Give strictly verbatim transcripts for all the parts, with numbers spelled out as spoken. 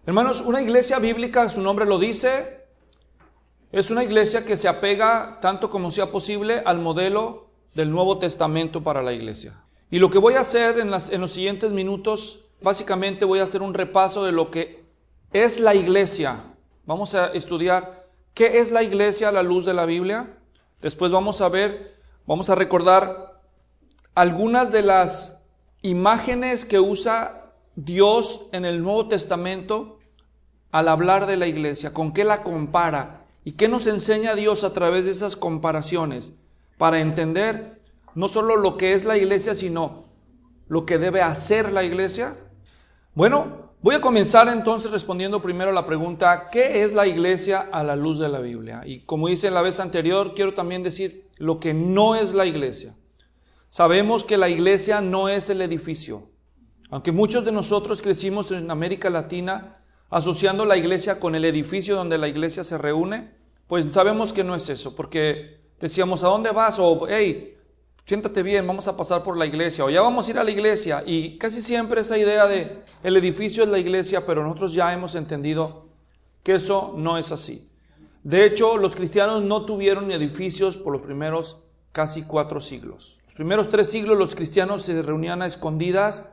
Hermanos, una iglesia bíblica, su nombre lo dice, es una iglesia que se apega tanto como sea posible al modelo del Nuevo Testamento para la iglesia. Y lo que voy a hacer en, las, en los siguientes minutos, básicamente voy a hacer un repaso de lo que es la iglesia. Vamos a estudiar qué es la iglesia a la luz de la Biblia. Después vamos a ver, vamos a recordar algunas de las imágenes que usa Dios en el Nuevo Testamento al hablar de la iglesia, con qué la compara y qué nos enseña Dios a través de esas comparaciones para entender no solo lo que es la iglesia, sino lo que debe hacer la iglesia. Bueno, voy a comenzar entonces respondiendo primero a la pregunta, ¿qué es la iglesia a la luz de la Biblia? Y como hice la vez anterior, quiero también decir lo que no es la iglesia. Sabemos que la iglesia no es el edificio. Aunque muchos de nosotros crecimos en América Latina asociando la iglesia con el edificio donde la iglesia se reúne, pues sabemos que no es eso, porque decíamos, ¿a dónde vas? O, hey, siéntate bien, vamos a pasar por la iglesia, o ya vamos a ir a la iglesia. Y casi siempre esa idea de el edificio es la iglesia, pero nosotros ya hemos entendido que eso no es así. De hecho, los cristianos no tuvieron edificios por los primeros casi cuatro siglos. Los primeros tres siglos los cristianos se reunían a escondidas.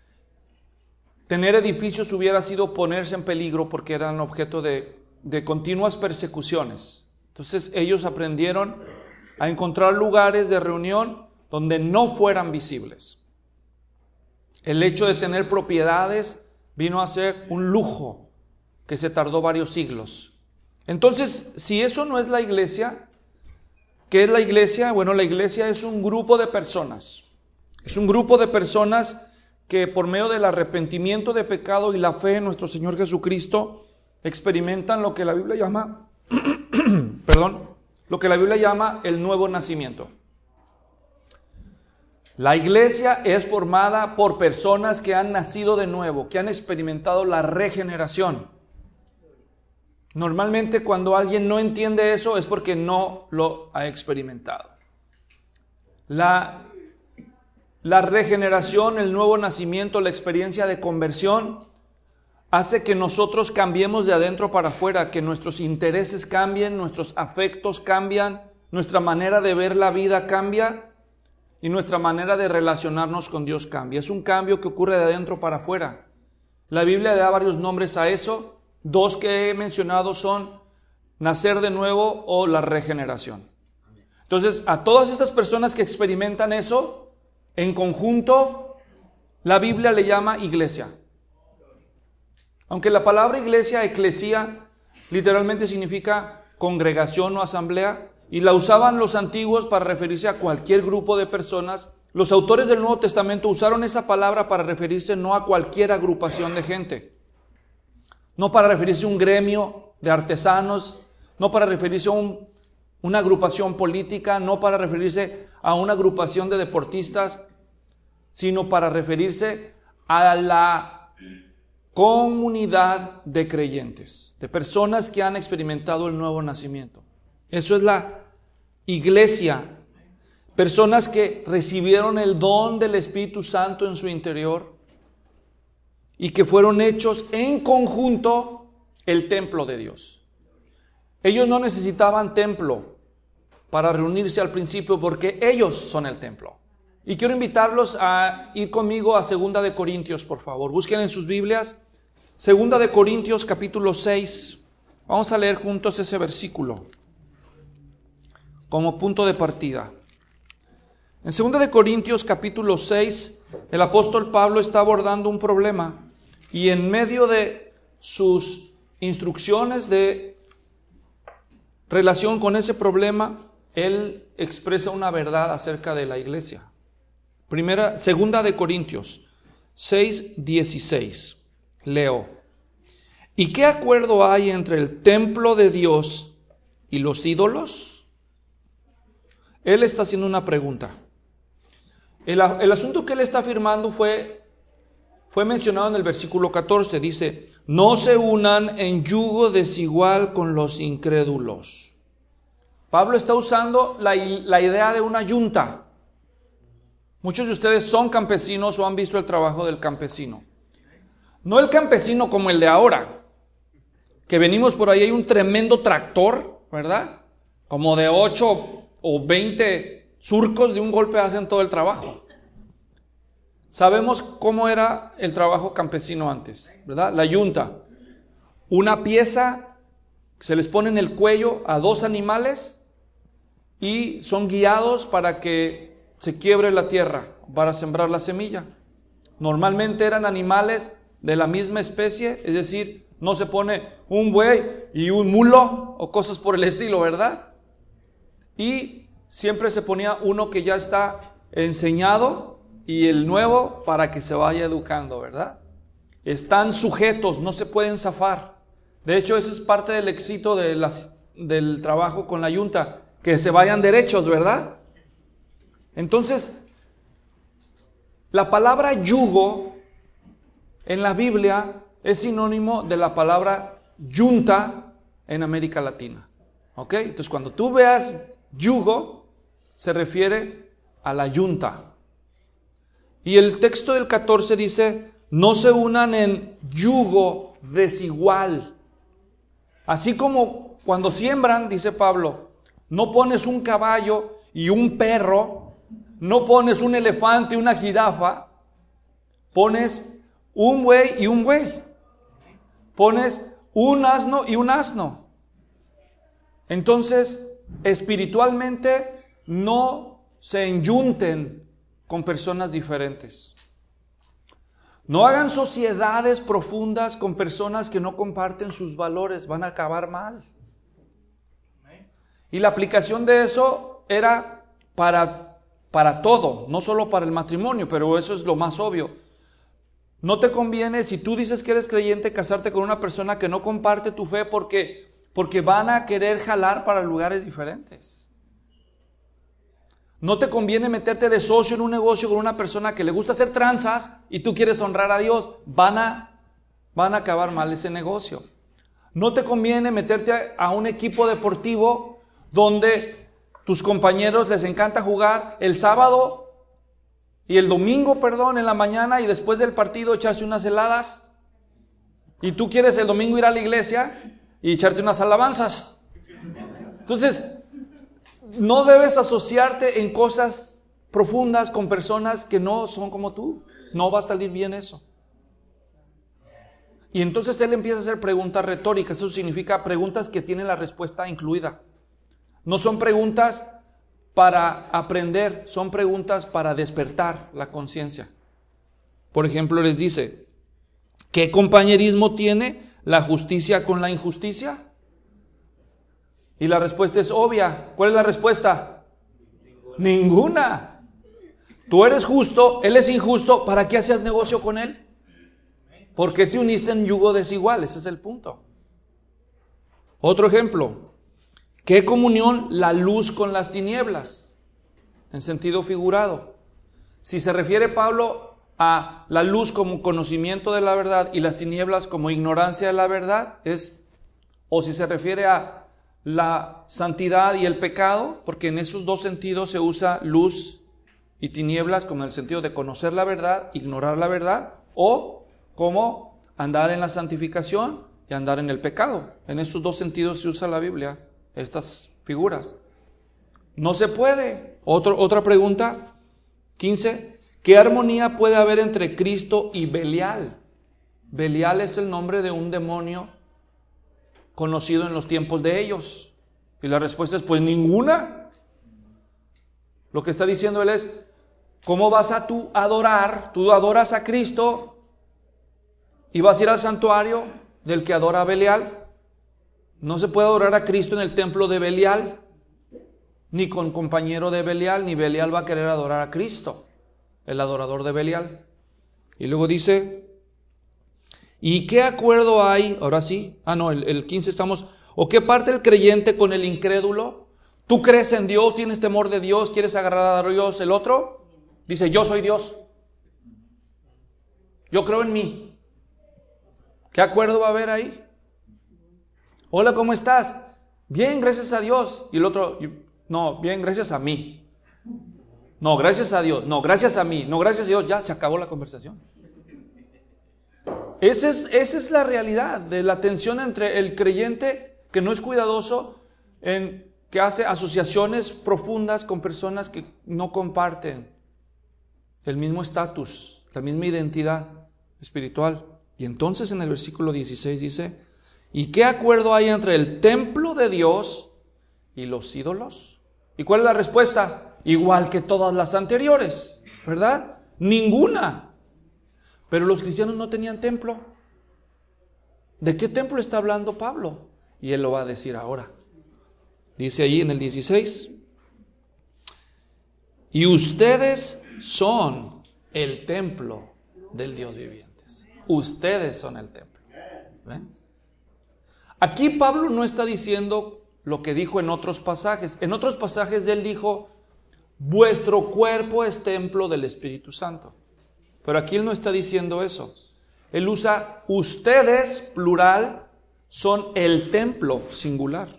Tener edificios hubiera sido ponerse en peligro porque eran objeto de, de continuas persecuciones. Entonces ellos aprendieron a encontrar lugares de reunión donde no fueran visibles. El hecho de tener propiedades vino a ser un lujo que se tardó varios siglos. Entonces, si eso no es la iglesia, ¿qué es la iglesia? Bueno, la iglesia es un grupo de personas. Es un grupo de personas que por medio del arrepentimiento de pecado y la fe en nuestro Señor Jesucristo experimentan lo que la Biblia llama, perdón, lo que la Biblia llama el nuevo nacimiento. La iglesia es formada por personas que han nacido de nuevo, que han experimentado la regeneración. Normalmente cuando alguien no entiende eso es porque no lo ha experimentado. La La regeneración, el nuevo nacimiento, la experiencia de conversión hace que nosotros cambiemos de adentro para afuera, que nuestros intereses cambien, nuestros afectos cambian, nuestra manera de ver la vida cambia y nuestra manera de relacionarnos con Dios cambia. Es un cambio que ocurre de adentro para afuera. La Biblia le da varios nombres a eso. Dos que he mencionado son nacer de nuevo o la regeneración. Entonces, a todas esas personas que experimentan eso, en conjunto, la Biblia le llama iglesia. Aunque la palabra iglesia, eclesía, literalmente significa congregación o asamblea, y la usaban los antiguos para referirse a cualquier grupo de personas, los autores del Nuevo Testamento usaron esa palabra para referirse no a cualquier agrupación de gente, no para referirse a un gremio de artesanos, no para referirse a un, una agrupación política, no para referirse a una agrupación de deportistas, sino para referirse a la comunidad de creyentes, de personas que han experimentado el nuevo nacimiento. Eso es la iglesia, personas que recibieron el don del Espíritu Santo en su interior y que fueron hechos en conjunto el templo de Dios. Ellos no necesitaban templo para reunirse al principio porque ellos son el templo. Y quiero invitarlos a ir conmigo a Segunda de Corintios, por favor. Busquen en sus Biblias Segunda de Corintios capítulo seis. Vamos a leer juntos ese versículo como punto de partida. En Segunda de Corintios capítulo seis, el apóstol Pablo está abordando un problema y en medio de sus instrucciones de relación con ese problema, él expresa una verdad acerca de la iglesia. Primera, Segunda de Corintios seis, dieciséis. Leo. ¿Y qué acuerdo hay entre el templo de Dios y los ídolos? Él está haciendo una pregunta. El, el asunto que él está afirmando fue, fue mencionado en el versículo catorce. Dice, no se unan en yugo desigual con los incrédulos. Pablo está usando la, la idea de una yunta. Muchos de ustedes son campesinos o han visto el trabajo del campesino. No el campesino como el de ahora, que venimos por ahí, hay un tremendo tractor, ¿verdad? Como de ocho o veinte surcos de un golpe hacen todo el trabajo. Sabemos cómo era el trabajo campesino antes, ¿verdad? La yunta. Una pieza, se les pone en el cuello a dos animales y son guiados para que se quiebre la tierra, para sembrar la semilla. Normalmente eran animales de la misma especie, es decir, no se pone un buey y un mulo o cosas por el estilo, ¿verdad? Y siempre se ponía uno que ya está enseñado y el nuevo para que se vaya educando, ¿verdad? Están sujetos, no se pueden zafar. De hecho, ese es parte del éxito de las, del trabajo con la yunta, que se vayan derechos, ¿verdad? Entonces, la palabra yugo en la Biblia es sinónimo de la palabra yunta en América Latina. ¿Ok? Entonces, cuando tú veas yugo, se refiere a la yunta. Y el texto del catorce dice, no se unan en yugo desigual. Así como cuando siembran, dice Pablo, no pones un caballo y un perro, no pones un elefante y una jirafa, pones un buey y un buey, pones un asno y un asno. Entonces, espiritualmente no se enyunten con personas diferentes. No hagan sociedades profundas con personas que no comparten sus valores, van a acabar mal. Y la aplicación de eso era para, para todo, no solo para el matrimonio, pero eso es lo más obvio. No te conviene, si tú dices que eres creyente, casarte con una persona que no comparte tu fe porque, porque van a querer jalar para lugares diferentes. No te conviene meterte de socio en un negocio con una persona que le gusta hacer tranzas y tú quieres honrar a Dios. Van a, van a acabar mal ese negocio. No te conviene meterte a, a un equipo deportivo donde tus compañeros les encanta jugar el sábado y el domingo, perdón, en la mañana y después del partido echarse unas heladas. Y tú quieres el domingo ir a la iglesia y echarte unas alabanzas. Entonces, no debes asociarte en cosas profundas con personas que no son como tú. No va a salir bien eso. Y entonces él empieza a hacer preguntas retóricas. Eso significa preguntas que tienen la respuesta incluida. No son preguntas para aprender, son preguntas para despertar la conciencia. Por ejemplo, les dice, ¿qué compañerismo tiene la justicia con la injusticia? Y la respuesta es obvia. ¿Cuál es la respuesta? Ninguna. Ninguna. Tú eres justo, él es injusto, ¿para qué hacías negocio con él? ¿Por qué te uniste en yugo desigual? Ese es el punto. Otro ejemplo. ¿Qué comunión la luz con las tinieblas? En sentido figurado. Si se refiere Pablo a la luz como conocimiento de la verdad y las tinieblas como ignorancia de la verdad, es, o si se refiere a la santidad y el pecado, porque en esos dos sentidos se usa luz y tinieblas, como en el sentido de conocer la verdad, ignorar la verdad, o como andar en la santificación y andar en el pecado. En esos dos sentidos se usa la Biblia, estas figuras. No se puede. Otro, otra pregunta, quince. ¿Qué armonía puede haber entre Cristo y Belial? Belial es el nombre de un demonio conocido en los tiempos de ellos. Y la respuesta es, pues ninguna. Lo que está diciendo él es, ¿cómo vas a tú adorar? Tú adoras a Cristo y vas a ir al santuario del que adora a Belial. No se puede adorar a Cristo en el templo de Belial, ni con compañero de Belial, ni Belial va a querer adorar a Cristo, el adorador de Belial. Y luego dice, ¿y qué acuerdo hay? Ahora sí, ah no, el, el quince estamos, ¿o qué parte el creyente con el incrédulo? ¿Tú crees en Dios, tienes temor de Dios, quieres agradar a Dios? El otro dice, yo soy Dios, yo creo en mí. ¿Qué acuerdo va a haber ahí? Hola, ¿cómo estás? Bien, gracias a Dios. Y el otro, no, bien, gracias a mí. No, gracias a Dios. No, gracias a mí. No, gracias a Dios. Ya se acabó la conversación. Esa es, esa es la realidad de la tensión entre el creyente que no es cuidadoso, en, que hace asociaciones profundas con personas que no comparten el mismo estatus, la misma identidad espiritual. Y entonces en el versículo dieciséis dice, ¿y qué acuerdo hay entre el templo de Dios y los ídolos? ¿Y cuál es la respuesta? Igual que todas las anteriores, ¿verdad? Ninguna. Pero los cristianos no tenían templo. ¿De qué templo está hablando Pablo? Y él lo va a decir ahora. Dice ahí en el dieciséis, y ustedes son el templo del Dios viviente. Ustedes son el templo. ¿Ven? Aquí Pablo no está diciendo lo que dijo en otros pasajes. En otros pasajes él dijo, vuestro cuerpo es templo del Espíritu Santo. Pero aquí él no está diciendo eso. Él usa ustedes, plural, son el templo, singular.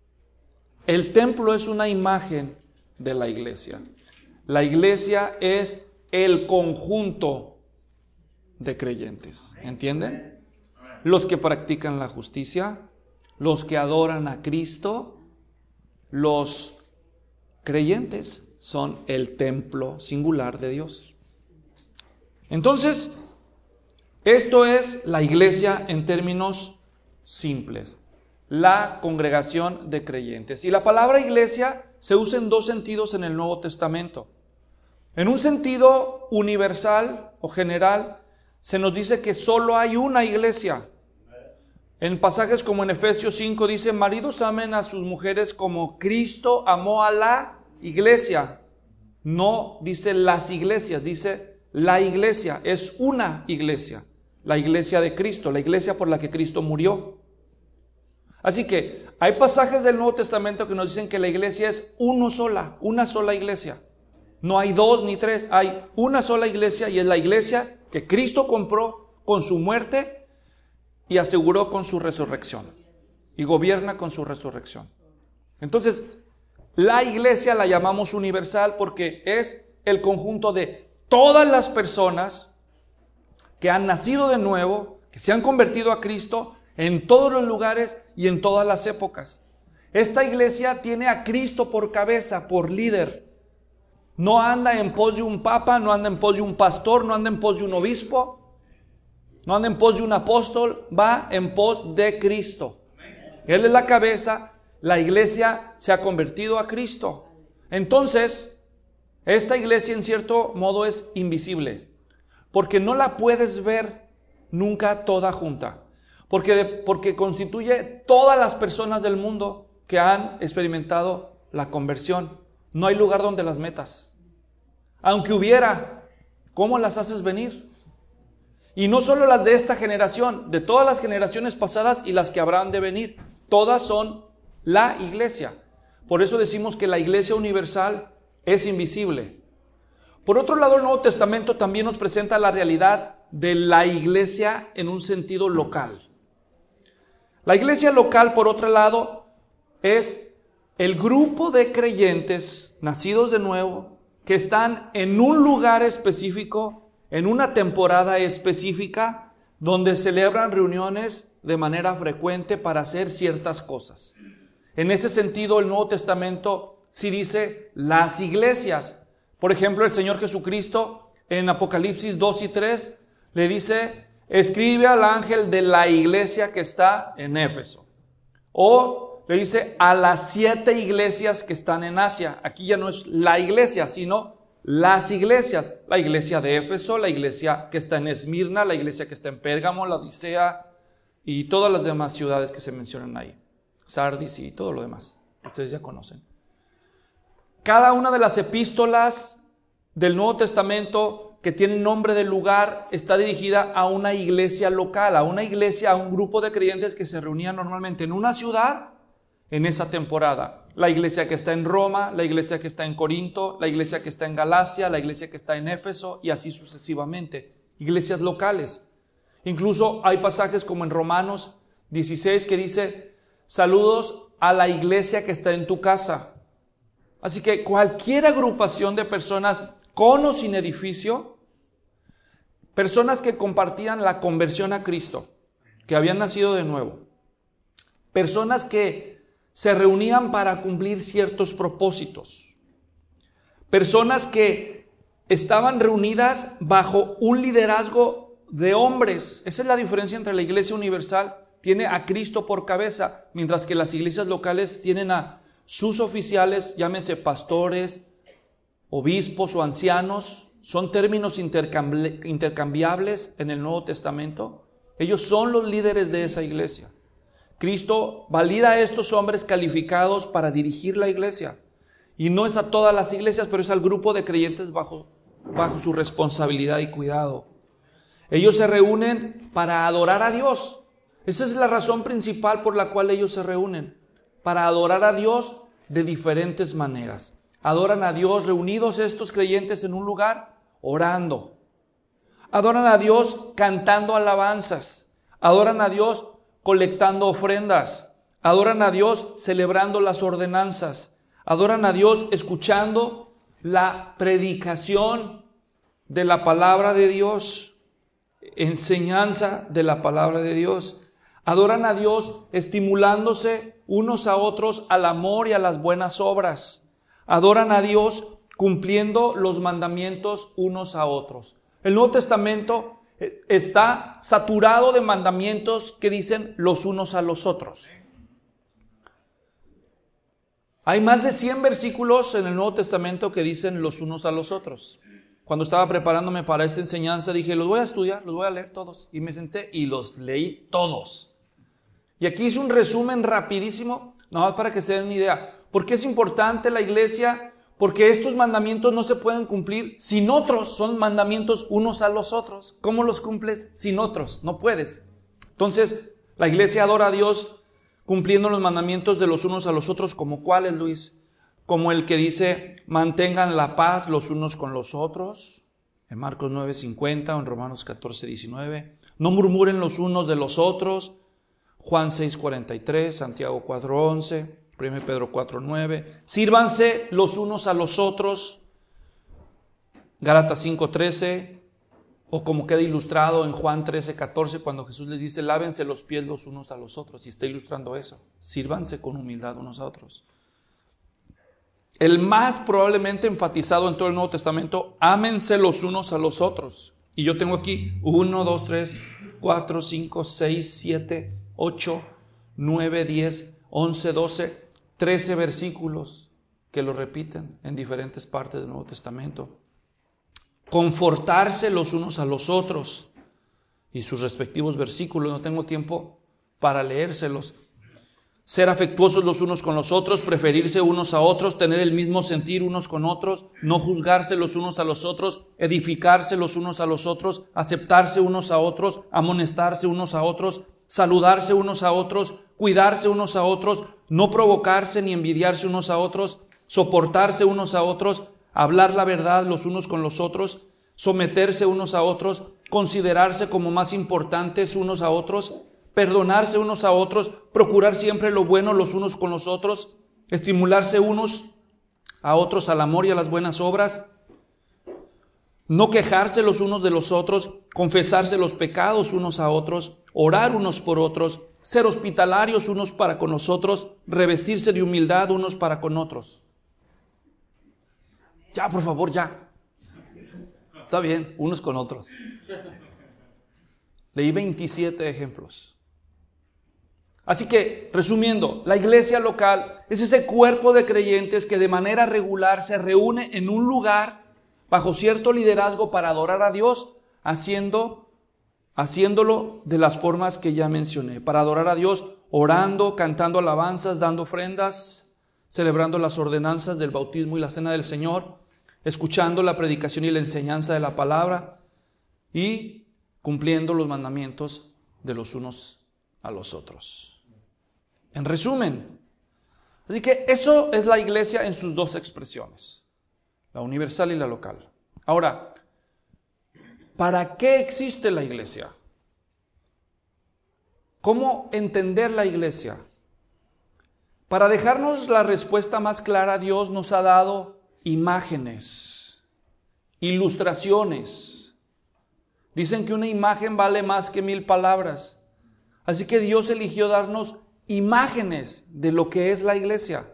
El templo es una imagen de la iglesia. La iglesia es el conjunto de creyentes. ¿Entienden? Los que practican la justicia, los que adoran a Cristo, los creyentes son el templo singular de Dios. Entonces, esto es la iglesia en términos simples, la congregación de creyentes. Y la palabra iglesia se usa en dos sentidos en el Nuevo Testamento. En un sentido universal o general, se nos dice que solo hay una iglesia. En pasajes como en Efesios cinco dice, maridos amen a sus mujeres como Cristo amó a la iglesia. No dice las iglesias, dice la iglesia, es una iglesia, la iglesia de Cristo, la iglesia por la que Cristo murió. Así que hay pasajes del Nuevo Testamento que nos dicen que la iglesia es uno sola, una sola iglesia. No hay dos ni tres, hay una sola iglesia y es la iglesia que Cristo compró con su muerte y aseguró con su resurrección y gobierna con su resurrección. Entonces, la iglesia la llamamos universal porque es el conjunto de todas las personas que han nacido de nuevo, que se han convertido a Cristo en todos los lugares y en todas las épocas. Esta iglesia tiene a Cristo por cabeza, por líder. No anda en pos de un papa, no anda en pos de un pastor, no anda en pos de un obispo, no anda en pos de un apóstol, va en pos de Cristo. Él es la cabeza, la iglesia se ha convertido a Cristo. Entonces, esta iglesia en cierto modo es invisible, porque no la puedes ver nunca toda junta, porque, porque constituye todas las personas del mundo que han experimentado la conversión. No hay lugar donde las metas. Aunque hubiera, ¿cómo las haces venir? Y no solo las de esta generación, de todas las generaciones pasadas y las que habrán de venir. Todas son la iglesia. Por eso decimos que la iglesia universal es invisible. Por otro lado, el Nuevo Testamento también nos presenta la realidad de la iglesia en un sentido local. La iglesia local, por otro lado, es el grupo de creyentes nacidos de nuevo que están en un lugar específico, en una temporada específica, donde celebran reuniones de manera frecuente para hacer ciertas cosas. En ese sentido, el Nuevo Testamento sí dice las iglesias. Por ejemplo, el Señor Jesucristo en Apocalipsis dos y tres le dice, escribe al ángel de la iglesia que está en Éfeso. O le dice a las siete iglesias que están en Asia. Aquí ya no es la iglesia, sino las iglesias. La iglesia de Éfeso, la iglesia que está en Esmirna, la iglesia que está en Pérgamo, la Odisea y todas las demás ciudades que se mencionan ahí. Sardis y todo lo demás. Ustedes ya conocen. Cada una de las epístolas del Nuevo Testamento que tienen nombre de lugar está dirigida a una iglesia local, a una iglesia, a un grupo de creyentes que se reunían normalmente en una ciudad en esa temporada. La iglesia que está en Roma, la iglesia que está en Corinto, la iglesia que está en Galacia, la iglesia que está en Éfeso y así sucesivamente. Iglesias locales. Incluso hay pasajes como en Romanos dieciséis que dice, saludos a la iglesia que está en tu casa. Así que cualquier agrupación de personas con o sin edificio Personas que compartían la conversión a Cristo, que habían nacido de nuevo. Personas que se reunían para cumplir ciertos propósitos. Personas que estaban reunidas bajo un liderazgo de hombres. Esa es la diferencia entre la iglesia universal. Tiene a Cristo por cabeza, mientras que las iglesias locales tienen a sus oficiales, llámese pastores, obispos o ancianos. Son términos intercambi- intercambiables en el Nuevo Testamento. Ellos son los líderes de esa iglesia. Cristo valida a estos hombres calificados para dirigir la iglesia. Y no es a todas las iglesias, pero es al grupo de creyentes bajo, bajo su responsabilidad y cuidado. Ellos se reúnen para adorar a Dios. Esa es la razón principal por la cual ellos se reúnen. Para adorar a Dios de diferentes maneras. Adoran a Dios reunidos estos creyentes en un lugar, orando. Adoran a Dios cantando alabanzas. Adoran a Dios colectando ofrendas. Adoran a Dios celebrando las ordenanzas. Adoran a Dios escuchando la predicación de la palabra de Dios. Enseñanza de la palabra de Dios. Adoran a Dios estimulándose unos a otros al amor y a las buenas obras. Adoran a Dios cumpliendo los mandamientos unos a otros. El Nuevo Testamento está saturado de mandamientos que dicen los unos a los otros. Hay más de cien versículos en el Nuevo Testamento que dicen los unos a los otros. Cuando estaba preparándome para esta enseñanza dije, los voy a estudiar, los voy a leer todos. Y me senté y los leí todos. Y aquí hice un resumen rapidísimo, nada más para que se den una idea. ¿Por qué es importante la iglesia? Porque estos mandamientos no se pueden cumplir sin otros, son mandamientos unos a los otros. ¿Cómo los cumples sin otros? No puedes. Entonces, la iglesia adora a Dios cumpliendo los mandamientos de los unos a los otros, ¿como cuáles, Luis? Como el que dice, mantengan la paz los unos con los otros, en Marcos nueve cincuenta, en Romanos catorce diecinueve. No murmuren los unos de los otros, Juan seis cuarenta y tres, Santiago cuatro once, primero Pedro cuatro nueve. Sírvanse los unos a los otros, Gálatas cinco trece, o como queda ilustrado en Juan trece catorce, cuando Jesús les dice, lávense los pies los unos a los otros, y está ilustrando eso. Sírvanse con humildad unos a otros. El más probablemente enfatizado en todo el Nuevo Testamento, ámense los unos a los otros. Y yo tengo aquí uno, dos, tres, cuatro, cinco, seis, siete, ocho, nueve, diez, once, doce, trece versículos que lo repiten en diferentes partes del Nuevo Testamento. Confortarse los unos a los otros y sus respectivos versículos, no tengo tiempo para leérselos. Ser afectuosos los unos con los otros, preferirse unos a otros, tener el mismo sentir unos con otros, no juzgarse los unos a los otros, edificarse los unos a los otros, aceptarse unos a otros, amonestarse unos a otros, saludarse unos a otros, cuidarse unos a otros, no provocarse ni envidiarse unos a otros, soportarse unos a otros, hablar la verdad los unos con los otros, someterse unos a otros, considerarse como más importantes unos a otros, perdonarse unos a otros, procurar siempre lo bueno los unos con los otros, estimularse unos a otros al amor y a las buenas obras, no quejarse los unos de los otros, confesarse los pecados unos a otros, orar unos por otros, ser hospitalarios unos para con los otros, revestirse de humildad unos para con otros. Ya, por favor, ya. Está bien, unos con otros. Leí veintisiete ejemplos. Así que, resumiendo, la iglesia local es ese cuerpo de creyentes que de manera regular se reúne en un lugar bajo cierto liderazgo para adorar a Dios, haciendo, haciéndolo de las formas que ya mencioné. Para adorar a Dios, orando, cantando alabanzas, dando ofrendas, celebrando las ordenanzas del bautismo y la cena del Señor, escuchando la predicación y la enseñanza de la palabra y cumpliendo los mandamientos de los unos a los otros. En resumen, así que eso es la iglesia en sus dos expresiones, la universal y la local. Ahora, ¿para qué existe la iglesia? ¿Cómo entender la iglesia? Para dejarnos la respuesta más clara, Dios nos ha dado imágenes, ilustraciones Dicen que una imagen vale más que mil palabras. Así que Dios eligió darnos imágenes de lo que es la iglesia.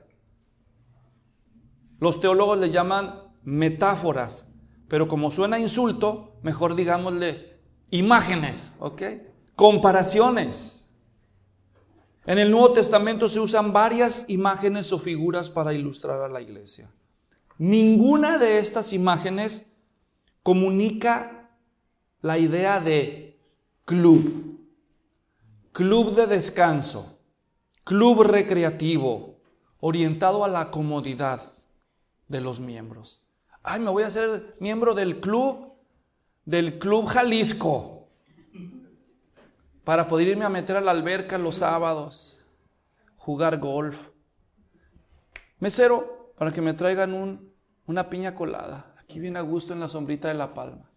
Los teólogos le llaman metáforas, pero como suena insulto, mejor digámosle imágenes, ¿ok? Comparaciones. En el Nuevo Testamento se usan varias imágenes o figuras para ilustrar a la iglesia. Ninguna de estas imágenes comunica la idea de club, club de descanso, club recreativo, orientado a la comodidad de los miembros. Ay, me voy a hacer miembro del club, del Club Jalisco, para poder irme a meter a la alberca los sábados, jugar golf. Mesero, para que me traigan un, una piña colada, aquí bien a gusto en la sombrita de la palma.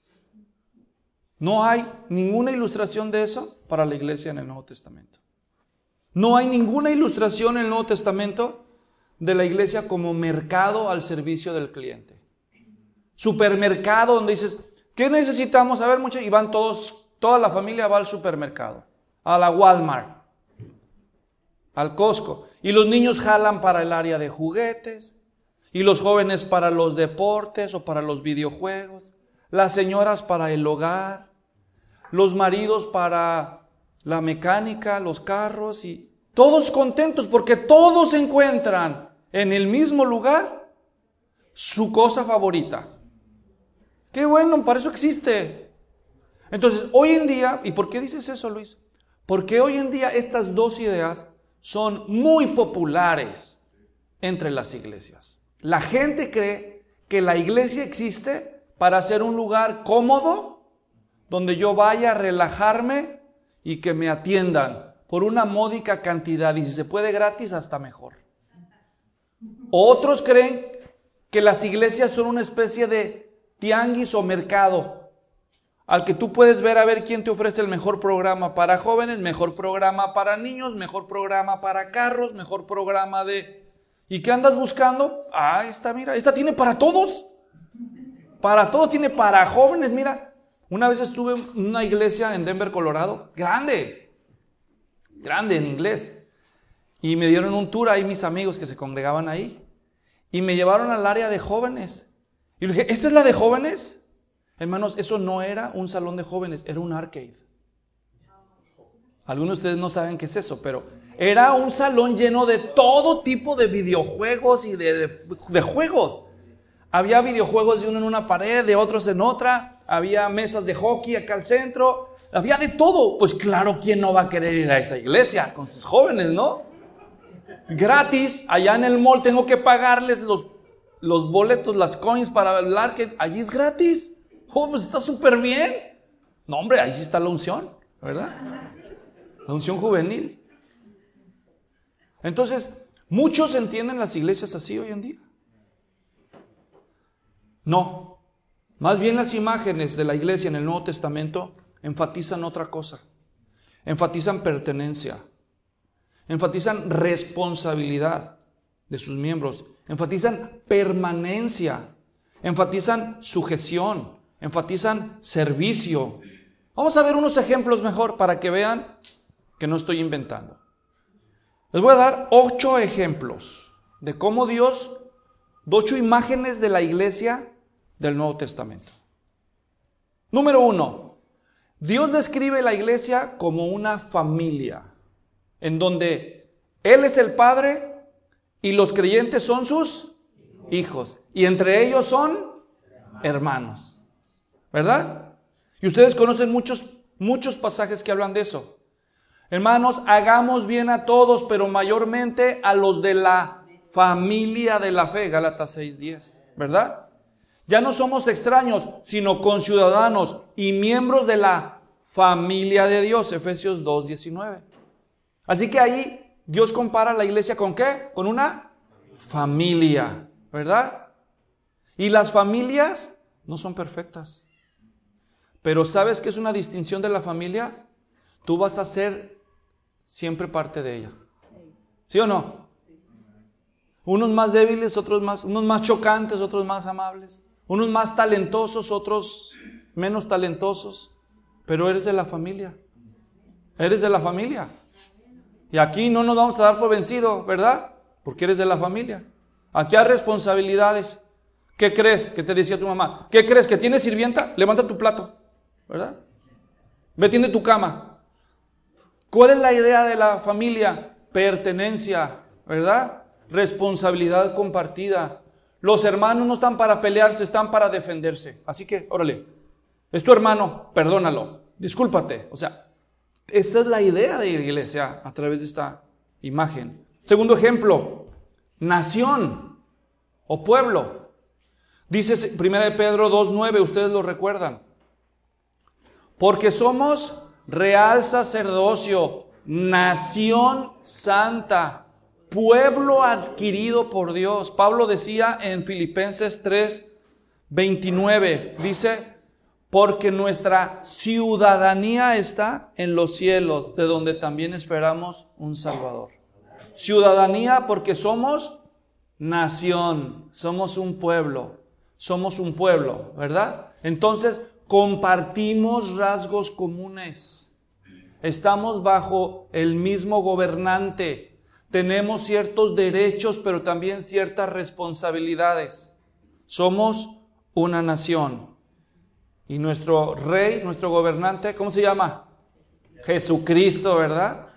No hay ninguna ilustración de eso para la iglesia en el Nuevo Testamento. No hay ninguna ilustración en el Nuevo Testamento de la iglesia como mercado al servicio del cliente. Supermercado donde dices, ¿qué necesitamos? A ver, muchachos, y van todos, toda la familia va al supermercado, a la Walmart, al Costco. Y los niños jalan para el área de juguetes, y los jóvenes para los deportes o para los videojuegos, las señoras para el hogar, los maridos para la mecánica, los carros, y todos contentos porque todos encuentran en el mismo lugar su cosa favorita. Qué bueno, para eso existe. Entonces, hoy en día, ¿y por qué dices eso, Luis? Porque hoy en día estas dos ideas son muy populares entre las iglesias. La gente cree que la iglesia existe para ser un lugar cómodo, donde yo vaya a relajarme y que me atiendan por una módica cantidad, y si se puede gratis, hasta mejor. Otros creen que las iglesias son una especie de tianguis o mercado, al que tú puedes ver a ver quién te ofrece el mejor programa para jóvenes, mejor programa para niños, mejor programa para carros, mejor programa de... ¿Y qué andas buscando? Ah, esta, mira, esta tiene para todos. Para todos, tiene para jóvenes, mira. Una vez estuve en una iglesia en Denver, Colorado, grande, grande en inglés. Y me dieron un tour ahí mis amigos que se congregaban ahí. Y me llevaron al área de jóvenes. Y le dije, ¿esta es la de jóvenes? Hermanos, eso no era un salón de jóvenes, era un arcade. Algunos de ustedes no saben qué es eso, pero era un salón lleno de todo tipo de videojuegos y de, de, de juegos. Había videojuegos de uno en una pared, de otros en otra. Había mesas de hockey acá al centro. Había de todo. Pues claro, ¿quién no va a querer ir a esa iglesia con sus jóvenes, no? Gratis, allá en el mall tengo que pagarles los, los boletos, las coins para el arcade. Allí es gratis. Oh, pues está súper bien. No, hombre, ahí sí está la unción, ¿verdad? La unción juvenil. Entonces, muchos entienden las iglesias así hoy en día. No, más bien las imágenes de la iglesia en el Nuevo Testamento enfatizan otra cosa. Enfatizan pertenencia, enfatizan responsabilidad de sus miembros, enfatizan permanencia, enfatizan sujeción, enfatizan servicio. Vamos a ver unos ejemplos mejor para que vean que no estoy inventando. Les voy a dar ocho ejemplos de cómo Dios, ocho imágenes de la iglesia del Nuevo Testamento. Número uno, Dios describe la iglesia como una familia, en donde Él es el Padre y los creyentes son sus hijos, y entre ellos son hermanos, ¿verdad? Y ustedes conocen muchos, muchos pasajes que hablan de eso. Hermanos, hagamos bien a todos, pero mayormente a los de la familia de la fe, Gálatas seis diez, ¿verdad? Ya no somos extraños, sino conciudadanos y miembros de la familia de Dios, Efesios dos diecinueve. Así que ahí Dios compara la iglesia ¿con qué? Con una familia, ¿verdad? Y las familias no son perfectas. Pero ¿sabes qué es una distinción de la familia? Tú vas a ser siempre parte de ella. ¿Sí o no? Unos más débiles, otros más, unos más chocantes, otros más amables. Unos más talentosos, otros menos talentosos, pero eres de la familia. Eres de la familia. Y aquí no nos vamos a dar por vencido, ¿verdad? Porque eres de la familia. Aquí hay responsabilidades. ¿Qué crees? ¿Qué te decía tu mamá? ¿Qué crees? ¿Que tienes sirvienta? Levanta tu plato, ¿verdad? Ve, tiende tu cama. ¿Cuál es la idea de la familia? Pertenencia, ¿verdad? Responsabilidad compartida. Los hermanos no están para pelearse, están para defenderse. Así que, órale, es tu hermano, perdónalo, discúlpate. O sea, esa es la idea de la iglesia a través de esta imagen. Segundo ejemplo, nación o pueblo. Dice primera de Pedro dos nueve, ustedes lo recuerdan. Porque somos real sacerdocio, nación santa, pueblo adquirido por Dios. Pablo decía en Filipenses tres veintinueve, dice, porque nuestra ciudadanía está en los cielos, de donde también esperamos un Salvador. Ciudadanía porque somos nación, somos un pueblo, somos un pueblo, ¿verdad? Entonces, compartimos rasgos comunes. Estamos bajo el mismo gobernante. Tenemos ciertos derechos, pero también ciertas responsabilidades. Somos una nación. Y nuestro rey, nuestro gobernante, ¿cómo se llama? Jesucristo, ¿verdad?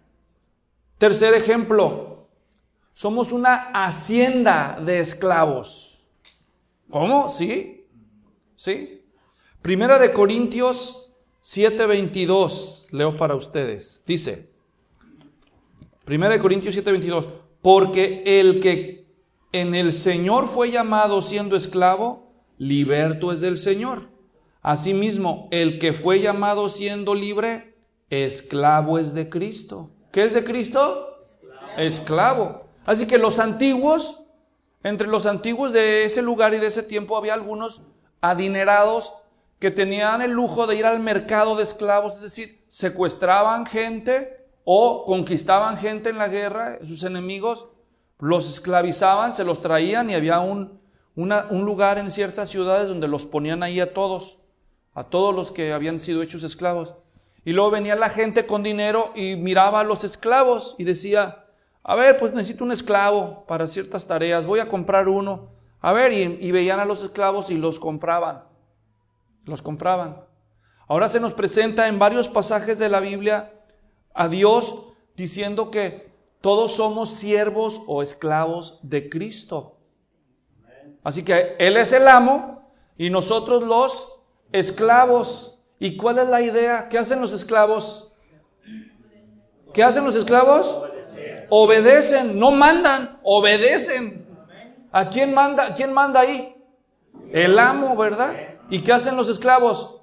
Tercer ejemplo. Somos una hacienda de esclavos. ¿Cómo? ¿Sí? ¿Sí? Primera de Corintios siete veintidós, leo para ustedes. Dice, Primera de Corintios siete veintidós, porque el que en el Señor fue llamado siendo esclavo, liberto es del Señor. Asimismo, el que fue llamado siendo libre, esclavo es de Cristo. ¿Qué es de Cristo? Esclavo. Esclavo. Así que los antiguos, entre los antiguos de ese lugar y de ese tiempo, había algunos adinerados que tenían el lujo de ir al mercado de esclavos, es decir, secuestraban gente o conquistaban gente en la guerra, sus enemigos, los esclavizaban, se los traían y había un, una, un lugar en ciertas ciudades donde los ponían ahí a todos, a todos los que habían sido hechos esclavos. Y luego venía la gente con dinero y miraba a los esclavos y decía, a ver, pues necesito un esclavo para ciertas tareas, voy a comprar uno. A ver, y, y veían a los esclavos y los compraban. Los compraban. Ahora se nos presenta en varios pasajes de la Biblia a Dios diciendo que todos somos siervos o esclavos de Cristo. Así que Él es el amo y nosotros los esclavos. ¿Y cuál es la idea? ¿Qué hacen los esclavos? ¿Qué hacen los esclavos? Obedecen, no mandan, obedecen. ¿A quién manda? ¿Quién manda ahí? El amo, ¿verdad? ¿Y qué hacen los esclavos?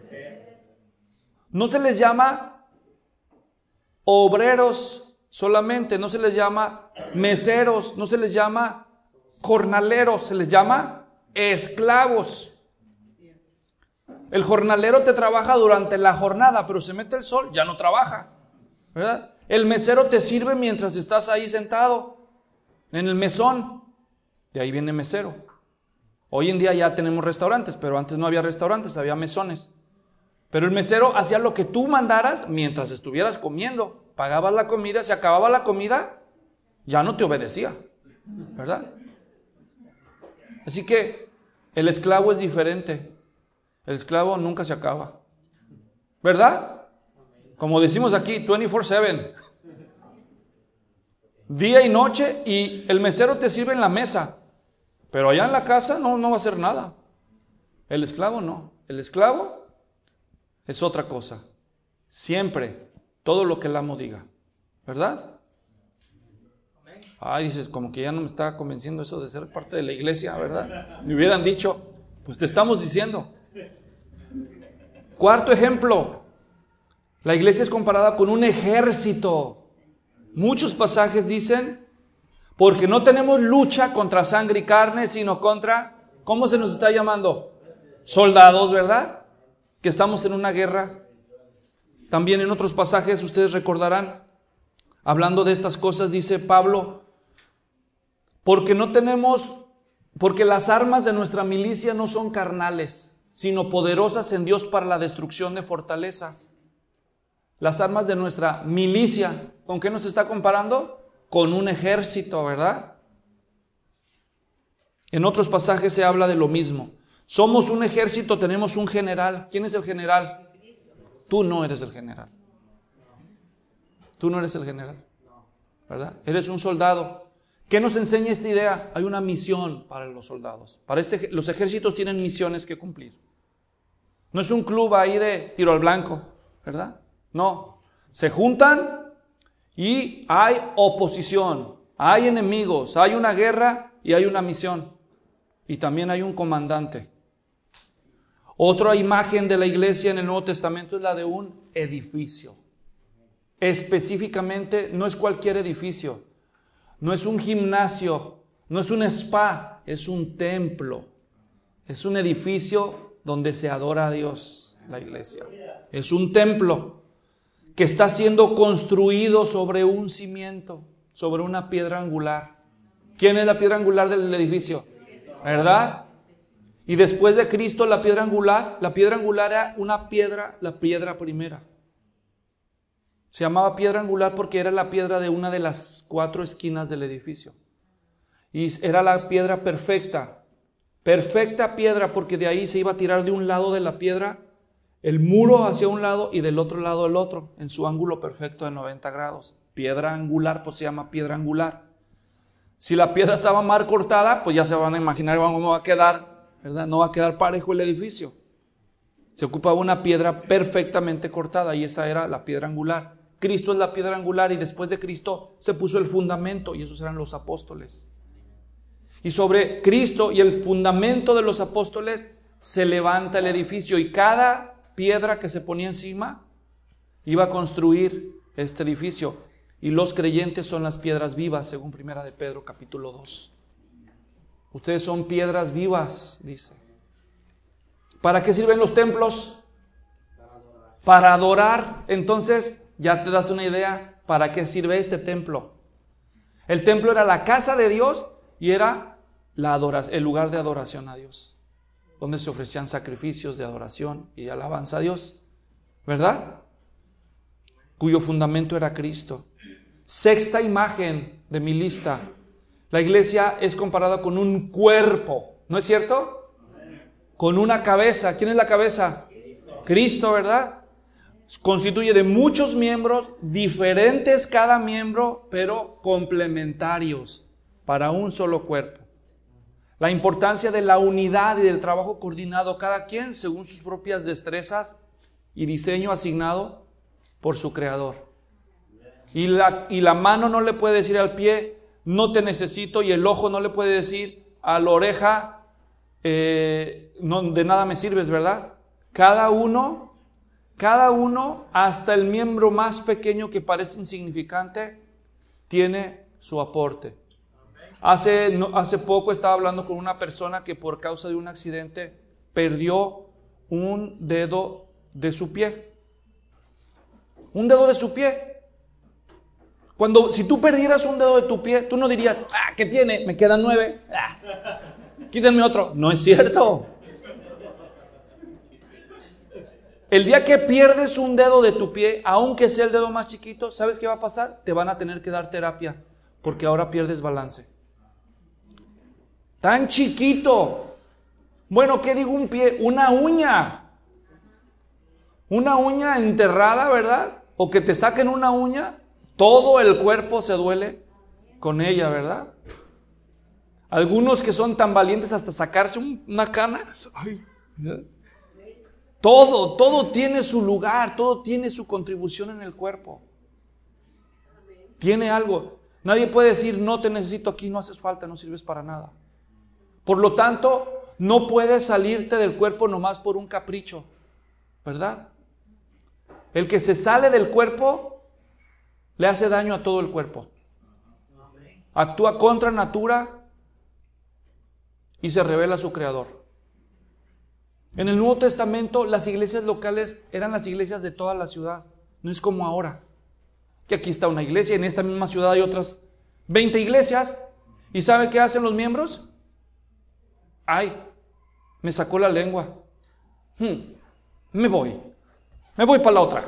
No se les llama obreros solamente, no se les llama meseros, no se les llama jornaleros, se les llama esclavos. El jornalero te trabaja durante la jornada, pero se mete el sol, ya no trabaja, ¿verdad? El mesero te sirve mientras estás ahí sentado en el mesón, de ahí viene mesero. Hoy en día ya tenemos restaurantes, pero antes no había restaurantes, había mesones. Pero el mesero hacía lo que tú mandaras mientras estuvieras comiendo. Pagabas la comida, se acababa la comida, ya no te obedecía, ¿verdad? Así que el esclavo es diferente. El esclavo nunca se acaba, ¿verdad? Como decimos aquí, veinticuatro siete. Día y noche, y el mesero te sirve en la mesa. Pero allá en la casa no, no va a hacer nada. El esclavo no. El esclavo es otra cosa. Siempre, todo lo que el amo diga. ¿Verdad? Ay, dices, como que ya no me está convenciendo eso de ser parte de la iglesia, ¿verdad? Me hubieran dicho, pues te estamos diciendo. Cuarto ejemplo. La iglesia es comparada con un ejército. Muchos pasajes dicen, porque no tenemos lucha contra sangre y carne, sino contra, ¿cómo se nos está llamando? Soldados, ¿verdad? Que estamos en una guerra. También en otros pasajes, ustedes recordarán, hablando de estas cosas, dice Pablo, porque no tenemos, porque las armas de nuestra milicia no son carnales, sino poderosas en Dios para la destrucción de fortalezas. Las armas de nuestra milicia, ¿con qué nos está comparando? Con un ejército, ¿verdad? En otros pasajes se habla de lo mismo. Somos un ejército, tenemos un general. ¿Quién es el general? Tú no eres el general. Tú no eres el general, ¿verdad? Eres un soldado. ¿Qué nos enseña esta idea? Hay una misión para los soldados. Para este, los ejércitos tienen misiones que cumplir. No es un club ahí de tiro al blanco, ¿verdad? No. Se juntan y hay oposición, hay enemigos, hay una guerra y hay una misión. Y también hay un comandante. Otra imagen de la iglesia en el Nuevo Testamento es la de un edificio. Específicamente, no es cualquier edificio. No es un gimnasio, no es un spa, es un templo. Es un edificio donde se adora a Dios, la iglesia. Es un templo que está siendo construido sobre un cimiento, sobre una piedra angular. ¿Quién es la piedra angular del edificio? ¿Verdad? Y después de Cristo, la piedra angular, la piedra angular era una piedra, la piedra primera. Se llamaba piedra angular porque era la piedra de una de las cuatro esquinas del edificio. Y era la piedra perfecta. Perfecta piedra, porque de ahí se iba a tirar de un lado de la piedra el muro hacia un lado y del otro lado el otro, en su ángulo perfecto de noventa grados. Piedra angular, pues se llama piedra angular. Si la piedra estaba mal cortada, pues ya se van a imaginar cómo va a quedar, ¿verdad? No va a quedar parejo el edificio. Se ocupaba una piedra perfectamente cortada y esa era la piedra angular. Cristo es la piedra angular y después de Cristo se puso el fundamento y esos eran los apóstoles. Y sobre Cristo y el fundamento de los apóstoles se levanta el edificio y cada piedra que se ponía encima iba a construir este edificio. Y los creyentes son las piedras vivas, según Primera de Pedro, capítulo dos. Ustedes son piedras vivas, dice. ¿Para qué sirven los templos? Para adorar. Entonces, ya te das una idea para qué sirve este templo. El templo era la casa de Dios y era la adoración, el lugar de adoración a Dios, donde se ofrecían sacrificios de adoración y de alabanza a Dios, ¿verdad? Cuyo fundamento era Cristo. Sexta imagen de mi lista. La iglesia es comparada con un cuerpo, ¿no es cierto? Con una cabeza. ¿Quién es la cabeza? Cristo, Cristo, ¿verdad? Constituye de muchos miembros, diferentes cada miembro, pero complementarios para un solo cuerpo. La importancia de la unidad y del trabajo coordinado, cada quien según sus propias destrezas y diseño asignado por su creador. Y la, y la mano no le puede decir al pie, no te necesito, y el ojo no le puede decir a la oreja, eh, no, de nada me sirves, ¿verdad? Cada uno, cada uno, hasta el miembro más pequeño que parece insignificante, tiene su aporte. Hace, no, hace poco estaba hablando con una persona que por causa de un accidente perdió un dedo de su pie. Un dedo de su pie. Cuando, si tú perdieras un dedo de tu pie, tú no dirías, ah, ¿qué tiene? Me quedan nueve. Ah, quítenme otro. No es cierto. El día que pierdes un dedo de tu pie, aunque sea el dedo más chiquito, ¿sabes qué va a pasar? Te van a tener que dar terapia, porque ahora pierdes balance. Tan chiquito. Bueno, ¿qué digo un pie? Una uña. Una uña enterrada, ¿verdad? O que te saquen una uña. Todo el cuerpo se duele con ella, ¿verdad? Algunos que son tan valientes hasta sacarse un, una cana. Ay, ¿verdad? Todo, todo tiene su lugar, todo tiene su contribución en el cuerpo. Tiene algo. Nadie puede decir, no te necesito aquí, no haces falta, no sirves para nada. Por lo tanto, no puedes salirte del cuerpo nomás por un capricho, ¿verdad? El que se sale del cuerpo le hace daño a todo el cuerpo. Actúa contra natura y se revela a su creador. En el Nuevo Testamento, las iglesias locales eran las iglesias de toda la ciudad. No es como ahora, que aquí está una iglesia y en esta misma ciudad hay otras veinte iglesias. ¿Y sabe qué hacen los miembros? Ay, me sacó la lengua. Hmm, me voy. Me voy para la otra.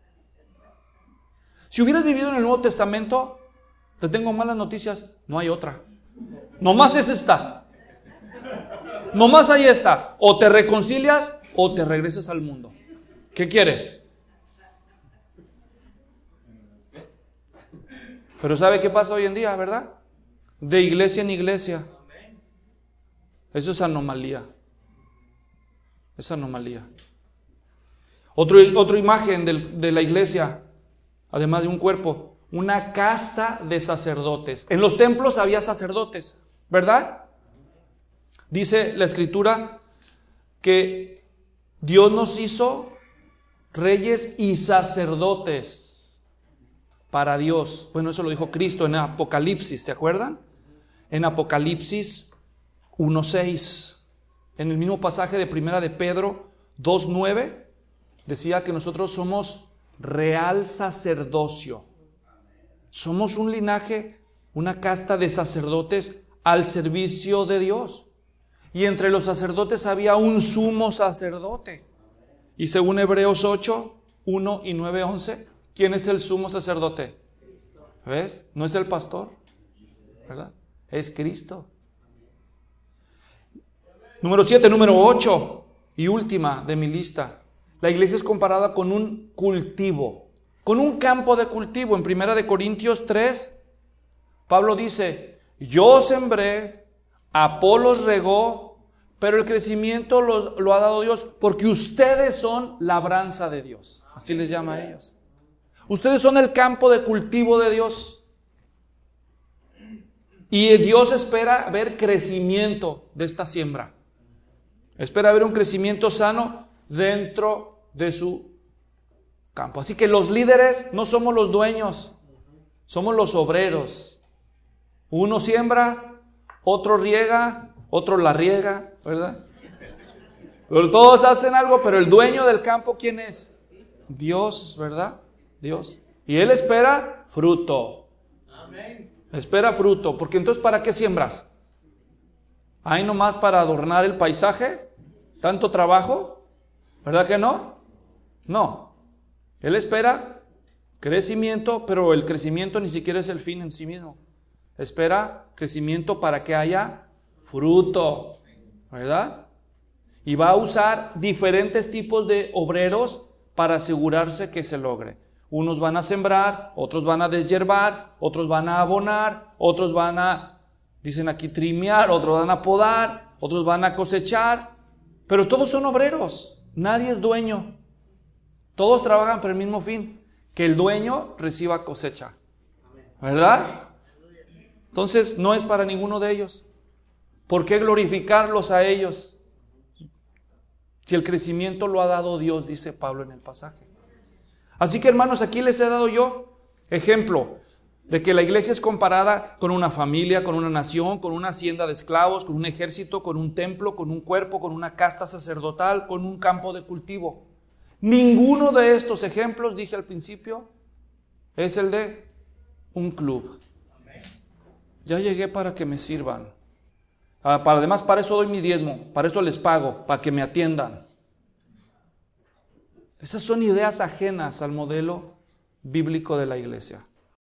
Si hubieras vivido en el Nuevo Testamento, te tengo malas noticias, no hay otra. Nomás es esta. Nomás ahí está. O te reconcilias o te regresas al mundo. ¿Qué quieres? Pero ¿sabe qué pasa hoy en día, verdad? De iglesia en iglesia. Eso es anomalía. Es anomalía. Otro, otra imagen de, de la iglesia, además de un cuerpo, una casta de sacerdotes. En los templos había sacerdotes, ¿verdad? Dice la Escritura que Dios nos hizo reyes y sacerdotes para Dios. Bueno, eso lo dijo Cristo en Apocalipsis, ¿se acuerdan? En Apocalipsis uno seis. En el mismo pasaje de Primera de Pedro dos nueve, decía que nosotros somos real sacerdocio. Somos un linaje, una casta de sacerdotes al servicio de Dios. Y entre los sacerdotes había un sumo sacerdote. Y según Hebreos ocho, uno y nueve, once, ¿quién es el sumo sacerdote? ¿Ves? No es el pastor, ¿verdad? Es Cristo. Número siete, número ocho y última de mi lista. La iglesia es comparada con un cultivo, con un campo de cultivo. En Primera de Corintios tres, Pablo dice, yo sembré, Apolos regó, pero el crecimiento lo, lo ha dado Dios, porque ustedes son labranza de Dios. Así les llama a ellos. Ustedes son el campo de cultivo de Dios. Y Dios espera ver crecimiento de esta siembra. Espera ver un crecimiento sano dentro de su campo. Así que los líderes no somos los dueños, somos los obreros. Uno siembra, otro riega, otro la riega, ¿verdad? Pero todos hacen algo, pero el dueño del campo, ¿quién es? Dios, ¿verdad? Dios. Y Él espera fruto. Amén. Espera fruto, porque entonces ¿para qué siembras? ¿Hay nomás para adornar el paisaje? ¿Tanto trabajo? ¿Verdad que no? No. Él espera crecimiento, pero el crecimiento ni siquiera es el fin en sí mismo. Espera crecimiento para que haya fruto, ¿verdad? Y va a usar diferentes tipos de obreros para asegurarse que se logre. Unos van a sembrar, otros van a deshiervar, otros van a abonar, otros van a, dicen aquí, trimear, otros van a podar, otros van a cosechar. Pero todos son obreros, nadie es dueño. Todos trabajan para el mismo fin, que el dueño reciba cosecha. ¿Verdad? Entonces no es para ninguno de ellos. ¿Por qué glorificarlos a ellos? Si el crecimiento lo ha dado Dios, dice Pablo en el pasaje. Así que, hermanos, aquí les he dado yo ejemplo de que la iglesia es comparada con una familia, con una nación, con una hacienda de esclavos, con un ejército, con un templo, con un cuerpo, con una casta sacerdotal, con un campo de cultivo. Ninguno de estos ejemplos, dije al principio, es el de un club. Ya llegué para que me sirvan. Ah, para, además, para eso doy mi diezmo, para eso les pago, para que me atiendan. Esas son ideas ajenas al modelo bíblico de la iglesia.